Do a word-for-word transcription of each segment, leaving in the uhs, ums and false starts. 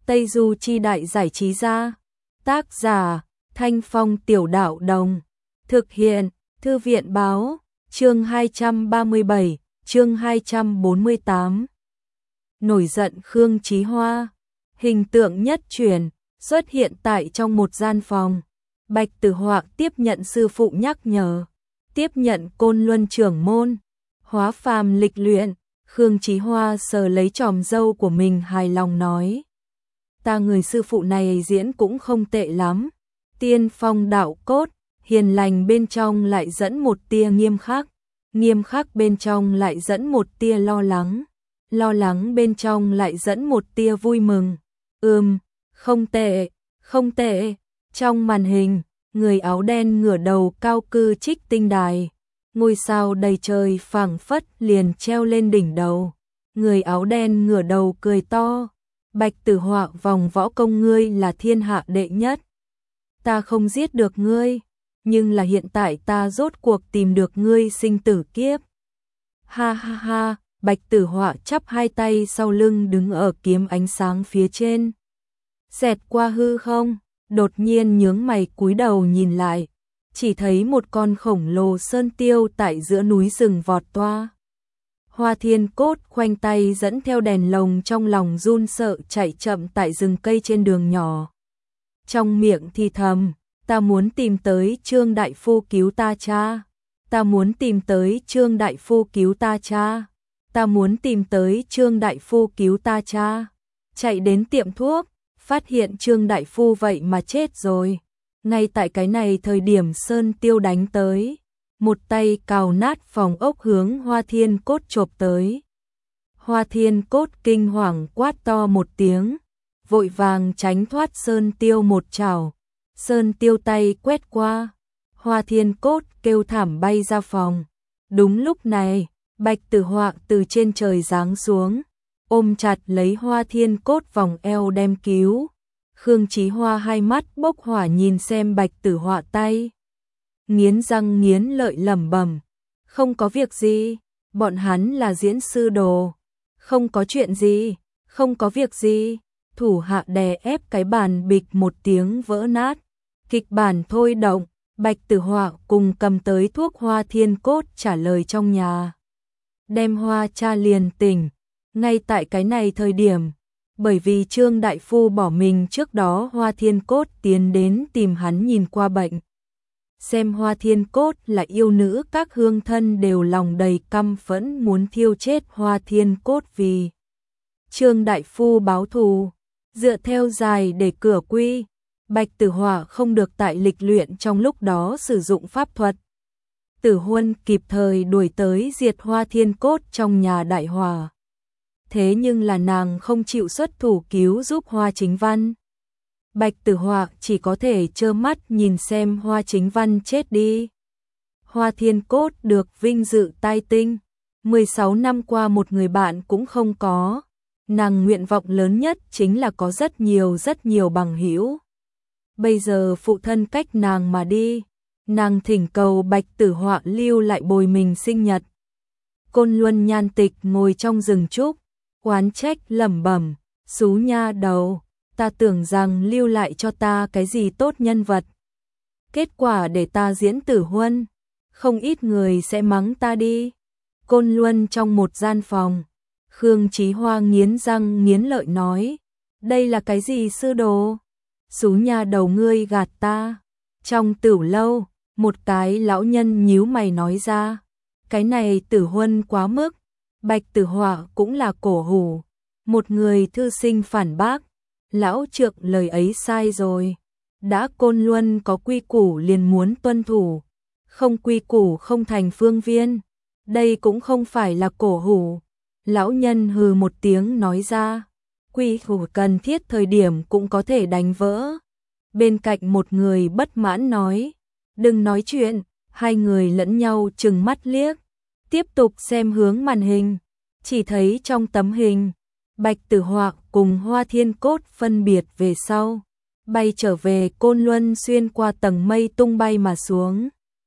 Tây Du Chi Đại Giải Trí Gia. Tác giả Thanh Phong Tiểu Đạo Đồng. Thực hiện Thư viện Báo. Chương hai trăm ba mươi bảy, chương hai trăm bốn mươi tám. Nổi giận Khương Chí Hoa. Hình tượng nhất truyền xuất hiện tại trong một gian phòng. Bạch Tử Họa tiếp nhận sư phụ nhắc nhở, tiếp nhận Côn Luân trưởng môn, hóa phàm lịch luyện. Khương Chí Hoa sờ lấy chòm râu của mình hài lòng nói: ta người sư phụ này diễn cũng không tệ lắm. Tiên phong đạo cốt, hiền lành bên trong lại dẫn một tia nghiêm khắc, nghiêm khắc bên trong lại dẫn một tia lo lắng, lo lắng bên trong lại dẫn một tia vui mừng. Ừm, không tệ, không tệ. Trong màn hình, người áo đen ngửa đầu cao cư Trích Tinh Đài, ngôi sao đầy trời phảng phất liền treo lên đỉnh đầu. Người áo đen ngửa đầu cười to: Bạch Tử Họa, vòng võ công ngươi là thiên hạ đệ nhất. Ta không giết được ngươi, nhưng là hiện tại ta rốt cuộc tìm được ngươi sinh tử kiếp. Ha ha ha. Bạch Tử Họa chắp hai tay sau lưng đứng ở kiếm ánh sáng phía trên, xẹt qua hư không, đột nhiên nhướng mày cúi đầu nhìn lại, chỉ thấy một con khổng lồ sơn tiêu tại giữa núi rừng vọt toa. Hoa Thiên Cốt khoanh tay dẫn theo đèn lồng, trong lòng run sợ chạy chậm tại rừng cây trên đường nhỏ. Trong miệng thì thầm: ta muốn tìm tới Trương đại phu cứu ta cha, ta muốn tìm tới Trương đại phu cứu ta cha, ta muốn tìm tới Trương đại phu cứu ta cha. Chạy đến tiệm thuốc, phát hiện Trương đại phu vậy mà chết rồi. Ngay tại cái này thời điểm sơn tiêu đánh tới, một tay cào nát phòng ốc hướng Hoa Thiên Cốt chộp tới. Hoa Thiên Cốt kinh hoàng quát to một tiếng, vội vàng tránh thoát sơn tiêu một chảo. Sơn tiêu tay quét qua, Hoa Thiên Cốt kêu thảm bay ra phòng. Đúng lúc này, Bạch Tử Họa từ trên trời giáng xuống, ôm chặt lấy Hoa Thiên Cốt vòng eo đem cứu. Khương Chí Hoa hai mắt bốc hỏa nhìn xem Bạch Tử Họa tay, nghiến răng nghiến lợi lẩm bẩm: không có việc gì, bọn hắn là diễn sư đồ, không có chuyện gì, không có việc gì. Thủ hạ đè ép cái bàn bịch một tiếng vỡ nát. Kịch bản thôi động, Bạch Tử Họa cùng cầm tới thuốc Hoa Thiên Cốt trả lời trong nhà, đem Hoa cha liền tỉnh. Ngay tại cái này thời điểm, bởi vì Trương đại phu bỏ mình trước đó, Hoa Thiên Cốt tiến đến tìm hắn nhìn qua bệnh. Xem Hoa Thiên Cốt là yêu nữ, các hương thân đều lòng đầy căm phẫn muốn thiêu chết Hoa Thiên Cốt vì Trương đại phu báo thù. Dựa theo dài để cửa quy, Bạch Tử Họa không được tại lịch luyện trong lúc đó sử dụng pháp thuật. Tử Huân kịp thời đuổi tới diệt Hoa Thiên Cốt trong nhà đại hỏa. Thế nhưng là nàng không chịu xuất thủ cứu giúp Hoa Chính Văn. Bạch Tử Họa chỉ có thể trơ mắt nhìn xem Hoa Chính Văn chết đi. Hoa Thiên Cốt được vinh dự tai tinh, mười sáu năm qua một người bạn cũng không có. Nàng nguyện vọng lớn nhất chính là có rất nhiều rất nhiều bằng hữu. Bây giờ phụ thân cách nàng mà đi, nàng thỉnh cầu Bạch Tử Họa lưu lại bồi mình sinh nhật. Côn Luân Nhan Tịch ngồi trong rừng trúc, oán trách lẩm bẩm: xú nha đầu, ta tưởng rằng lưu lại cho ta cái gì tốt nhân vật, kết quả để ta diễn Tử Huân, không ít người sẽ mắng ta đi. Côn Luân trong một gian phòng, Khương Chí Hoa nghiến răng nghiến lợi nói: đây là cái gì sư đồ? Xú nha đầu, ngươi gạt ta. Trong Tửu lâu, một cái lão nhân nhíu mày nói ra: cái này Tử Huân quá mức. Bạch Tử Họa cũng là cổ hủ. Một người thư sinh phản bác: lão trượng lời ấy sai rồi. Đã Côn Luân có quy củ liền muốn tuân thủ, không quy củ không thành phương viên. Đây cũng không phải là cổ hủ. Lão nhân hừ một tiếng nói ra: quy củ cần thiết thời điểm cũng có thể đánh vỡ. Bên cạnh một người bất mãn nói: đừng nói chuyện. Hai người lẫn nhau trừng mắt liếc, tiếp tục xem hướng màn hình. Chỉ thấy trong tấm hình, Bạch Tử Họa cùng Hoa Thiên Cốt phân biệt về sau, bay trở về Côn Luân, xuyên qua tầng mây tung bay mà xuống,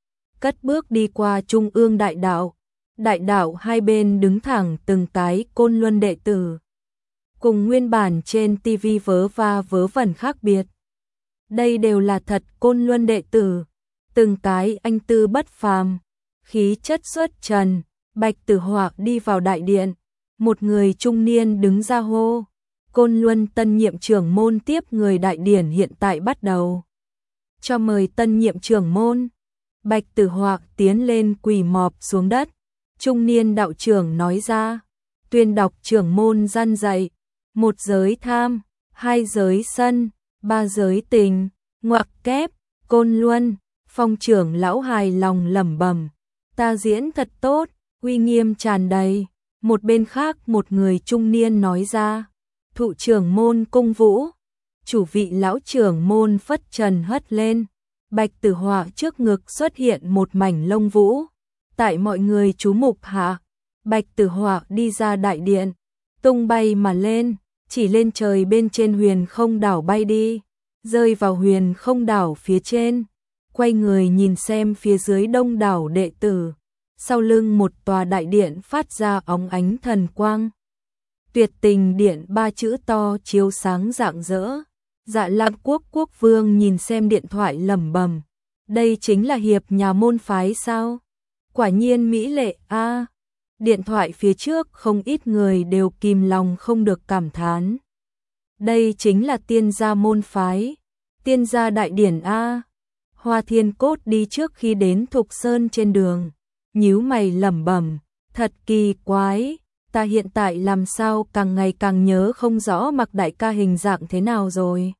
cất bước đi qua Trung ương đại đạo. Đại đạo hai bên đứng thẳng từng cái Côn Luân đệ tử. cùng nguyên bản trên ti vi vớ va vớ vẩn khác biệt. Đây đều là thật Côn Luân đệ tử, từng cái anh tư bất phàm, khí chất xuất trần. Bạch Tử Họa đi vào đại điện, một người trung niên đứng ra hô, Côn Luân tân nhiệm trưởng môn tiếp người đại điển hiện tại bắt đầu. Cho mời tân nhiệm trưởng môn. Bạch Tử Họa tiến lên quỳ mọp xuống đất, trung niên đạo trưởng nói ra, tuyên đọc trưởng môn gian dạy, một giới tham, hai giới sân, ba giới tình, ngoặc kép, Côn Luân. Phong trưởng lão hài lòng lẩm bẩm, ta diễn thật tốt, uy nghiêm tràn đầy. Một bên khác một người trung niên nói ra, thụ trưởng môn cung vũ. Chủ vị lão trưởng môn phất trần hất lên, Bạch Tử Họa trước ngực xuất hiện một mảnh lông vũ. Tại mọi người chú mục hạ, Bạch Tử Họa đi ra đại điện, tung bay mà lên, chỉ lên trời bên trên huyền không đảo bay đi, rơi vào huyền không đảo phía trên, quay người nhìn xem phía dưới đông đảo đệ tử. Sau lưng một tòa đại điện phát ra óng ánh thần quang. Tuyệt Tình Điện ba chữ to chiếu sáng rạng rỡ. Dạ Lam Quốc quốc vương nhìn xem điện thoại lẩm bẩm, đây chính là hiệp nhà môn phái sao? Quả nhiên mỹ lệ a. À. Điện thoại phía trước không ít người đều kìm lòng không được cảm thán. Đây chính là tiên gia môn phái, tiên gia đại điển a. À. Hoa Thiên Cốt đi trước khi đến Thục Sơn trên đường, nhíu mày lẩm bẩm, thật kỳ quái, ta hiện tại làm sao càng ngày càng nhớ không rõ Mạc đại ca hình dạng thế nào rồi.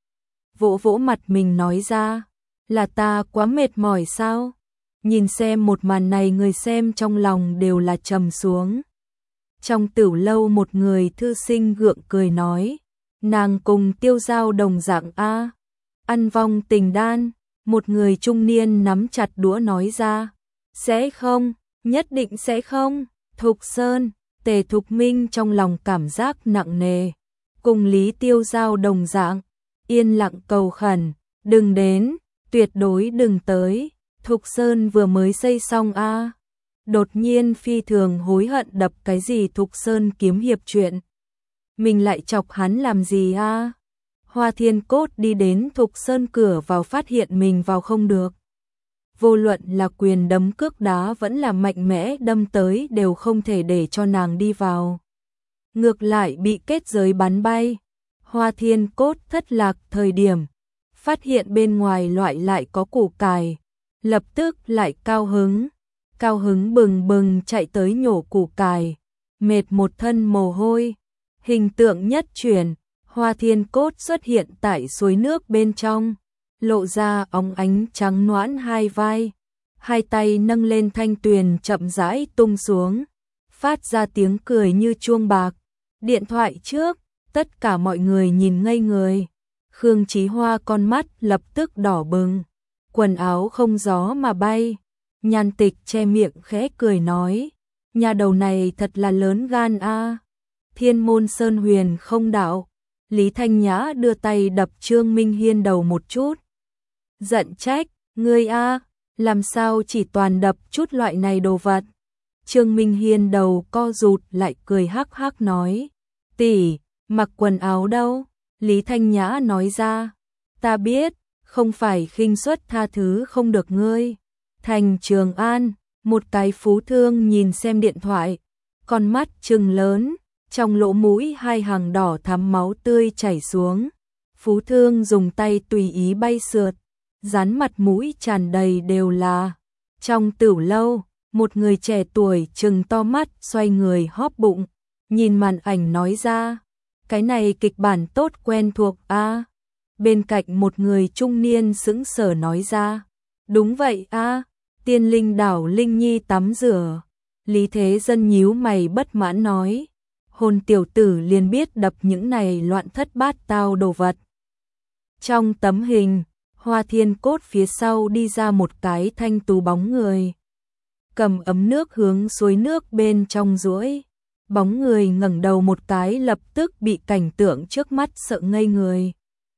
Vỗ vỗ mặt mình nói ra, là ta quá mệt mỏi sao? Nhìn xem một màn này người xem trong lòng đều là trầm xuống. Trong tửu lâu một người thư sinh gượng cười nói, nàng cùng Tiêu Giao đồng dạng a. Ăn vong tình đan, một người trung niên nắm chặt đũa nói ra, sẽ không, nhất định sẽ không. Thục Sơn, Tề Thục Minh trong lòng cảm giác nặng nề, cùng Lý Tiêu Giao đồng dạng, yên lặng cầu khẩn, đừng đến, tuyệt đối đừng tới. Thục Sơn vừa mới xây xong a. À. Đột nhiên phi thường hối hận đập cái gì Thục Sơn kiếm hiệp chuyện. Mình lại chọc hắn làm gì a? À? Hoa Thiên Cốt đi đến Thục Sơn cửa vào phát hiện mình vào không được. Vô luận là quyền đấm cước đá vẫn là mạnh mẽ đâm tới đều không thể để cho nàng đi vào. Ngược lại bị kết giới bắn bay. Hoa Thiên Cốt thất lạc thời điểm, phát hiện bên ngoài loại lại có củ cải, lập tức lại cao hứng, cao hứng bừng bừng chạy tới nhổ củ cải, mệt một thân mồ hôi, hình tượng nhất chuyển, Hoa Thiên Cốt xuất hiện tại suối nước bên trong, lộ ra óng ánh trắng nõn hai vai, hai tay nâng lên thanh tuyền chậm rãi tung xuống, phát ra tiếng cười như chuông bạc. Điện thoại trước, tất cả mọi người nhìn ngây người. Khương Chí Hoa con mắt lập tức đỏ bừng, quần áo không gió mà bay. Nhan Tịch che miệng khẽ cười nói, nhà đầu này thật là lớn gan a. À. Thiên Môn Sơn Huyền không đạo. Lý Thanh Nhã đưa tay đập Trương Minh Hiên đầu một chút. Giận trách, ngươi a, à, làm sao chỉ toàn đập chút loại này đồ vật. Trương Minh Hiên đầu co rụt lại cười hắc hắc nói, tỷ, mặc quần áo đâu? Lý Thanh Nhã nói ra, ta biết, không phải khinh suất tha thứ không được ngươi. Thành Trường An, một cái phú thương nhìn xem điện thoại, con mắt trừng lớn, trong lỗ mũi hai hàng đỏ thắm máu tươi chảy xuống. Phú thương dùng tay tùy ý bay sượt, dán mặt mũi tràn đầy đều là. Trong tửu lâu, một người trẻ tuổi trừng to mắt xoay người hóp bụng, nhìn màn ảnh nói ra, cái này kịch bản tốt quen thuộc a. À. Bên cạnh một người trung niên sững sờ nói ra, đúng vậy a, à, Tiên Linh đảo Linh Nhi tắm rửa. Lý Thế Dân nhíu mày bất mãn nói, hồn tiểu tử liền biết đập những này loạn thất bát tao đồ vật. Trong tấm hình, Hoa Thiên Cốt phía sau đi ra một cái thanh tú bóng người, cầm ấm nước hướng suối nước bên trong duỗi. Bóng người ngẩng đầu một cái lập tức bị cảnh tượng trước mắt sợ ngây người.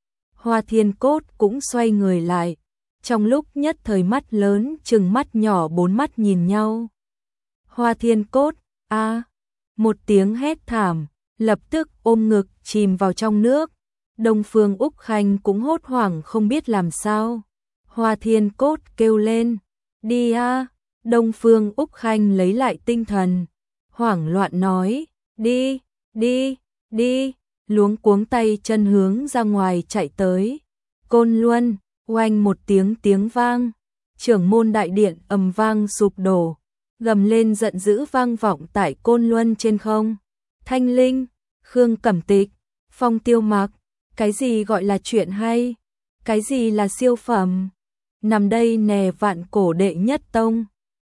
Hoa Thiên Cốt cũng xoay người lại, trong lúc nhất thời mắt lớn chừng mắt nhỏ bốn mắt nhìn nhau. Hoa Thiên Cốt, a, à, một tiếng hét thảm, lập tức ôm ngực chìm vào trong nước. Đông Phương Úc Khanh cũng hốt hoảng không biết làm sao. Hoa Thiên Cốt kêu lên, đi a. Đông Phương Úc Khanh lấy lại tinh thần, hoảng loạn nói, đi, đi, đi, luống cuống tay chân hướng ra ngoài chạy tới. Côn Luân, oanh một tiếng tiếng vang, trưởng môn đại điện ầm vang sụp đổ, gầm lên giận dữ vang vọng tại Côn Luân trên không. Thanh Linh, Khương Cẩm Tịch, Phong Tiêu Mặc, cái gì gọi là chuyện hay? Cái gì là siêu phẩm? Nằm đây nè vạn cổ đệ nhất tông.